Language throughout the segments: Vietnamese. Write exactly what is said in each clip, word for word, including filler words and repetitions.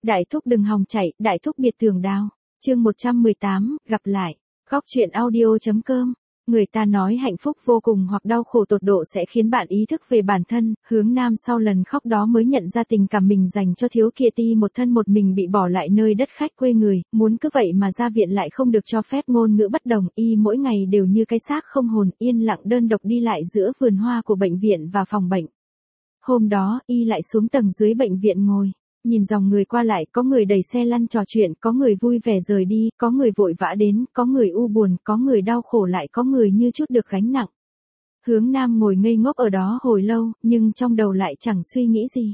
Đại thúc đừng hòng chạy, đại thúc biệt tường đao. Chương một trăm mười tám, gặp lại. Góc truyện audio.com. Người ta nói hạnh phúc vô cùng hoặc đau khổ tột độ sẽ khiến bạn ý thức về bản thân, Hướng Nam sau lần khóc đó mới nhận ra tình cảm mình dành cho thiếu kia ti một thân một mình bị bỏ lại nơi đất khách quê người, muốn cứ vậy mà ra viện lại không được cho phép ngôn ngữ bất đồng, y mỗi ngày đều như cái xác không hồn, yên lặng đơn độc đi lại giữa vườn hoa của bệnh viện và phòng bệnh. Hôm đó, y lại xuống tầng dưới bệnh viện ngồi. Nhìn dòng người qua lại, có người đẩy xe lăn trò chuyện, có người vui vẻ rời đi, có người vội vã đến, có người u buồn, có người đau khổ lại có người như chút được gánh nặng. Hướng Nam ngồi ngây ngốc ở đó hồi lâu, nhưng trong đầu lại chẳng suy nghĩ gì.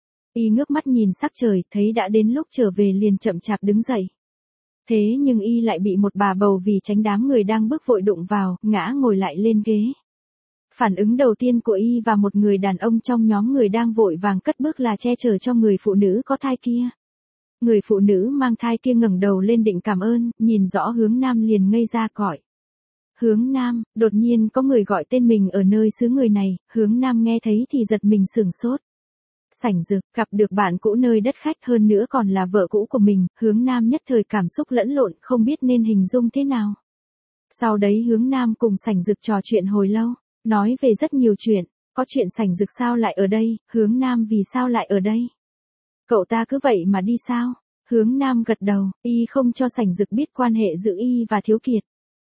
Y ngước mắt nhìn sắc trời, thấy đã đến lúc trở về liền chậm chạp đứng dậy. Thế nhưng y lại bị một bà bầu vì tránh đám người đang bước vội đụng vào, ngã ngồi lại lên ghế. Phản ứng đầu tiên của y và một người đàn ông trong nhóm người đang vội vàng cất bước là che chở cho người phụ nữ có thai kia. Người phụ nữ mang thai kia ngẩng đầu lên định cảm ơn, nhìn rõ Hướng Nam liền ngây ra gọi. Hướng Nam, đột nhiên có người gọi tên mình ở nơi xứ người này, Hướng Nam nghe thấy thì giật mình sửng sốt. Sảnh Dực, gặp được bạn cũ nơi đất khách hơn nữa còn là vợ cũ của mình, Hướng Nam nhất thời cảm xúc lẫn lộn không biết nên hình dung thế nào. Sau đấy Hướng Nam cùng Sảnh Dực trò chuyện hồi lâu. Nói về rất nhiều chuyện, có chuyện Sảnh Dực sao lại ở đây, Hướng Nam vì sao lại ở đây. Cậu ta cứ vậy mà đi sao? Hướng Nam gật đầu, y không cho Sảnh Dực biết quan hệ giữa y và Thiếu Kiệt.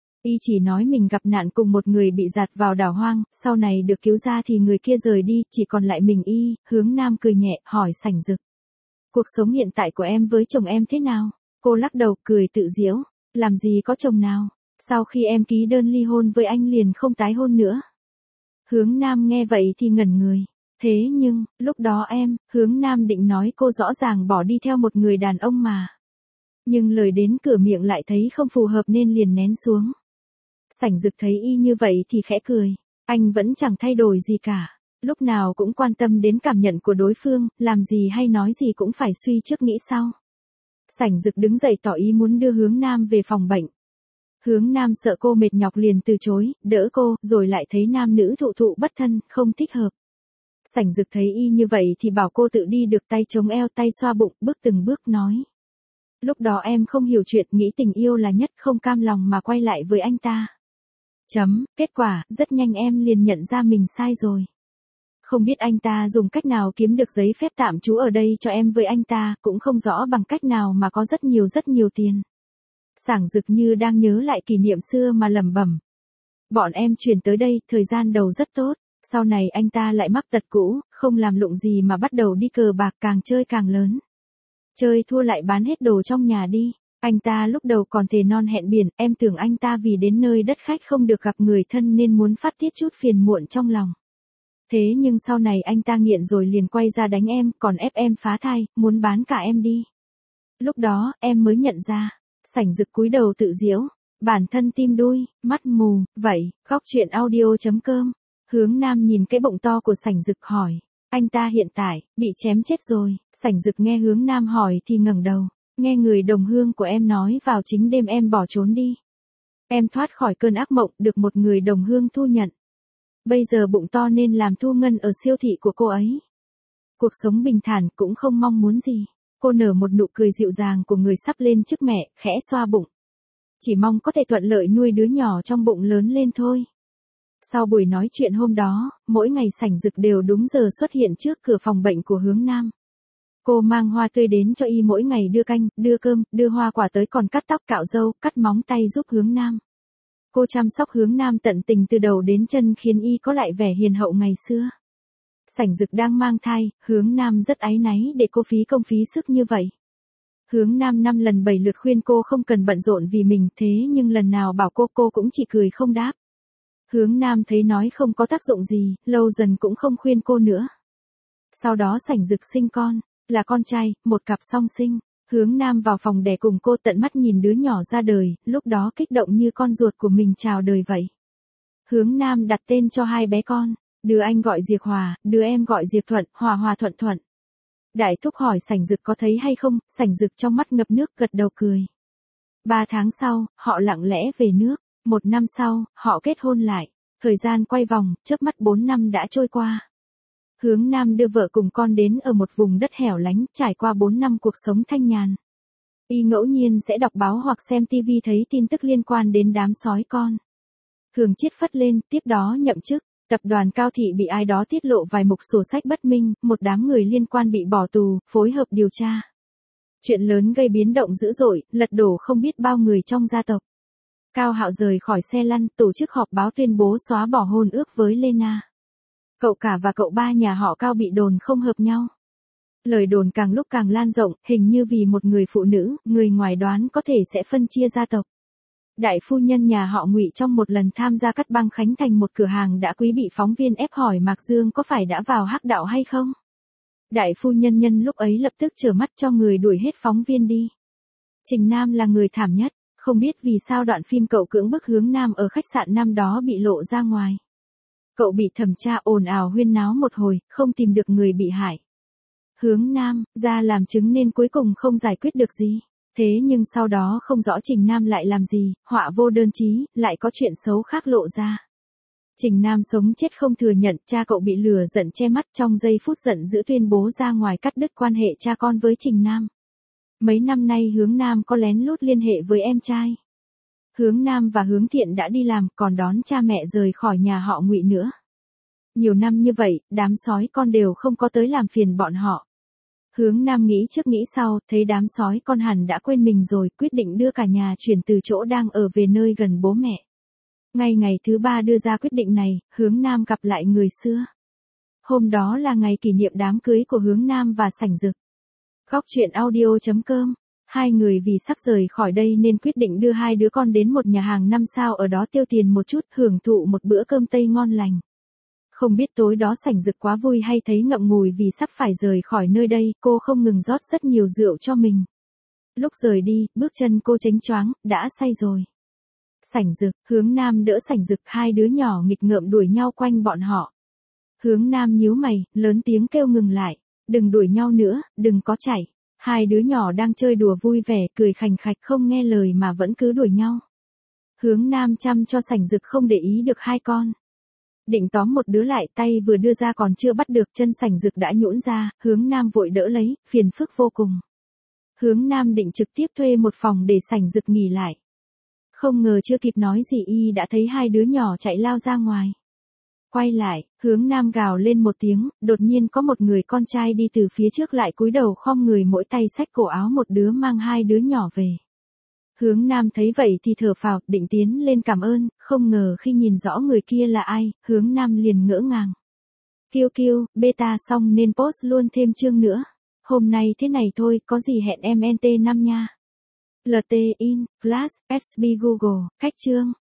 Y chỉ nói mình gặp nạn cùng một người bị dạt vào đảo hoang, sau này được cứu ra thì người kia rời đi, chỉ còn lại mình y, Hướng Nam cười nhẹ, hỏi Sảnh Dực. Cuộc sống hiện tại của em với chồng em thế nào? Cô lắc đầu, cười tự giễu, làm gì có chồng nào, sau khi em ký đơn ly hôn với anh liền không tái hôn nữa. Hướng Nam nghe vậy thì ngẩn người. Thế nhưng, lúc đó em, Hướng Nam định nói cô rõ ràng bỏ đi theo một người đàn ông mà. Nhưng lời đến cửa miệng lại thấy không phù hợp nên liền nén xuống. Sảnh Dực thấy y như vậy thì khẽ cười. Anh vẫn chẳng thay đổi gì cả. Lúc nào cũng quan tâm đến cảm nhận của đối phương, làm gì hay nói gì cũng phải suy trước nghĩ sau. Sảnh Dực đứng dậy tỏ ý muốn đưa Hướng Nam về phòng bệnh. Hướng Nam sợ cô mệt nhọc liền từ chối, đỡ cô, rồi lại thấy nam nữ thụ thụ bất thân, không thích hợp. Sảnh Dực thấy y như vậy thì bảo cô tự đi được, tay chống eo tay xoa bụng, bước từng bước nói. Lúc đó em không hiểu chuyện, nghĩ tình yêu là nhất, không cam lòng mà quay lại với anh ta. Chấm, kết quả, rất nhanh em liền nhận ra mình sai rồi. Không biết anh ta dùng cách nào kiếm được giấy phép tạm trú ở đây cho em với anh ta, cũng không rõ bằng cách nào mà có rất nhiều rất nhiều tiền. Sảng Dực như đang nhớ lại kỷ niệm xưa mà lẩm bẩm. Bọn em chuyển tới đây, thời gian đầu rất tốt, sau này anh ta lại mắc tật cũ, không làm lụng gì mà bắt đầu đi cờ bạc, càng chơi càng lớn. Chơi thua lại bán hết đồ trong nhà đi. Anh ta lúc đầu còn thề non hẹn biển, em tưởng anh ta vì đến nơi đất khách không được gặp người thân nên muốn phát tiết chút phiền muộn trong lòng. Thế nhưng sau này anh ta nghiện rồi liền quay ra đánh em, còn ép em phá thai, muốn bán cả em đi. Lúc đó, em mới nhận ra. Sảnh Dực cúi đầu tự giễu, bản thân tim đuôi, mắt mù, vậy, góc truyện audio.com. Hướng Nam nhìn cái bụng to của Sảnh Dực hỏi, anh ta hiện tại, bị chém chết rồi. Sảnh Dực nghe Hướng Nam hỏi thì ngẩng đầu, nghe người đồng hương của em nói vào chính đêm em bỏ trốn đi. Em thoát khỏi cơn ác mộng, được một người đồng hương thu nhận. Bây giờ bụng to nên làm thu ngân ở siêu thị của cô ấy. Cuộc sống bình thản cũng không mong muốn gì. Cô nở một nụ cười dịu dàng của người sắp lên chức mẹ, khẽ xoa bụng. Chỉ mong có thể thuận lợi nuôi đứa nhỏ trong bụng lớn lên thôi. Sau buổi nói chuyện hôm đó, mỗi ngày Sảnh Dực đều đúng giờ xuất hiện trước cửa phòng bệnh của Hướng Nam. Cô mang hoa tươi đến cho y mỗi ngày, đưa canh, đưa cơm, đưa hoa quả tới, còn cắt tóc cạo râu, cắt móng tay giúp Hướng Nam. Cô chăm sóc Hướng Nam tận tình từ đầu đến chân khiến y có lại vẻ hiền hậu ngày xưa. Sảnh Dực đang mang thai, Hướng Nam rất áy náy để cô phí công phí sức như vậy. Hướng Nam năm lần bảy lượt khuyên cô không cần bận rộn vì mình, thế nhưng lần nào bảo cô cô cũng chỉ cười không đáp. Hướng Nam thấy nói không có tác dụng gì, lâu dần cũng không khuyên cô nữa. Sau đó Sảnh Dực sinh con, là con trai, một cặp song sinh. Hướng Nam vào phòng đẻ cùng cô tận mắt nhìn đứa nhỏ ra đời, lúc đó kích động như con ruột của mình chào đời vậy. Hướng Nam đặt tên cho hai bé con. Đứa anh gọi Diệc Hòa, đứa em gọi Diệc Thuận, Hòa Hòa Thuận Thuận. Đại thúc hỏi Sảnh Dực có thấy hay không, Sảnh Dực trong mắt ngập nước gật đầu cười. Ba tháng sau, họ lặng lẽ về nước. Một năm sau, họ kết hôn lại. Thời gian quay vòng, chớp mắt bốn năm đã trôi qua. Hướng Nam đưa vợ cùng con đến ở một vùng đất hẻo lánh, trải qua bốn năm cuộc sống thanh nhàn. Y ngẫu nhiên sẽ đọc báo hoặc xem tivi thấy tin tức liên quan đến đám sói con. Thường chiết phất lên, tiếp đó nhậm chức. Tập đoàn Cao Thị bị ai đó tiết lộ vài mục sổ sách bất minh, một đám người liên quan bị bỏ tù, phối hợp điều tra. Chuyện lớn gây biến động dữ dội, lật đổ không biết bao người trong gia tộc. Cao Hạo rời khỏi xe lăn, tổ chức họp báo tuyên bố xóa bỏ hôn ước với Lena. Cậu cả và cậu ba nhà họ Cao bị đồn không hợp nhau. Lời đồn càng lúc càng lan rộng, hình như vì một người phụ nữ, người ngoài đoán có thể sẽ phân chia gia tộc. Đại phu nhân nhà họ Ngụy trong một lần tham gia cắt băng khánh thành một cửa hàng đã quý bị phóng viên ép hỏi Mạc Dương có phải đã vào hắc đạo hay không. Đại phu nhân nhân lúc ấy lập tức trợn mắt cho người đuổi hết phóng viên đi. Trình Nam là người thảm nhất, không biết vì sao đoạn phim cậu cưỡng bức Hướng Nam ở khách sạn năm đó bị lộ ra ngoài. Cậu bị thẩm tra ồn ào huyên náo một hồi, không tìm được người bị hại. Hướng Nam ra làm chứng nên cuối cùng không giải quyết được gì. Thế nhưng sau đó không rõ Trình Nam lại làm gì, họa vô đơn chí, lại có chuyện xấu khác lộ ra. Trình Nam sống chết không thừa nhận, cha cậu bị lừa giận che mắt, trong giây phút giận dữ tuyên bố ra ngoài cắt đứt quan hệ cha con với Trình Nam. Mấy năm nay Hướng Nam có lén lút liên hệ với em trai. Hướng Nam và Hướng Thiện đã đi làm, còn đón cha mẹ rời khỏi nhà họ Ngụy nữa. Nhiều năm như vậy, đám sói con đều không có tới làm phiền bọn họ. Hướng Nam nghĩ trước nghĩ sau, thấy đám sói con hẳn đã quên mình rồi, quyết định đưa cả nhà chuyển từ chỗ đang ở về nơi gần bố mẹ. Ngay ngày thứ ba đưa ra quyết định này, Hướng Nam gặp lại người xưa. Hôm đó là ngày kỷ niệm đám cưới của Hướng Nam và Sảnh Dực. Góc truyện audio chấm com. Hai người vì sắp rời khỏi đây nên quyết định đưa hai đứa con đến một nhà hàng năm sao ở đó tiêu tiền một chút, hưởng thụ một bữa cơm Tây ngon lành. Không biết tối đó Sảnh Dực quá vui hay thấy ngậm ngùi vì sắp phải rời khỏi nơi đây, cô không ngừng rót rất nhiều rượu cho mình. Lúc rời đi, bước chân cô chếnh choáng, đã say rồi. Sảnh Dực, Hướng Nam đỡ Sảnh Dực, hai đứa nhỏ nghịch ngợm đuổi nhau quanh bọn họ. Hướng Nam nhíu mày, lớn tiếng kêu ngừng lại, đừng đuổi nhau nữa, đừng có chạy. Hai đứa nhỏ đang chơi đùa vui vẻ, cười khành khạch không nghe lời mà vẫn cứ đuổi nhau. Hướng Nam chăm cho Sảnh Dực không để ý được hai con. Định tóm một đứa lại, tay vừa đưa ra còn chưa bắt được, chân Sảnh Dực đã nhũn ra, Hướng Nam vội đỡ lấy, phiền phức vô cùng. Hướng Nam định trực tiếp thuê một phòng để Sảnh Dực nghỉ lại. Không ngờ chưa kịp nói gì y đã thấy hai đứa nhỏ chạy lao ra ngoài. Quay lại, Hướng Nam gào lên một tiếng, đột nhiên có một người con trai đi từ phía trước lại cúi đầu khom người mỗi tay xách cổ áo một đứa mang hai đứa nhỏ về. Hướng Nam thấy vậy thì thở phào, định tiến lên cảm ơn, không ngờ khi nhìn rõ người kia là ai, Hướng Nam liền ngỡ ngàng. Kiêu kiêu, beta xong nên post luôn thêm chương nữa. Hôm nay thế này thôi, có gì hẹn em en tê năm nha. lờ tê in, Flash, ét bê Google, cách chương.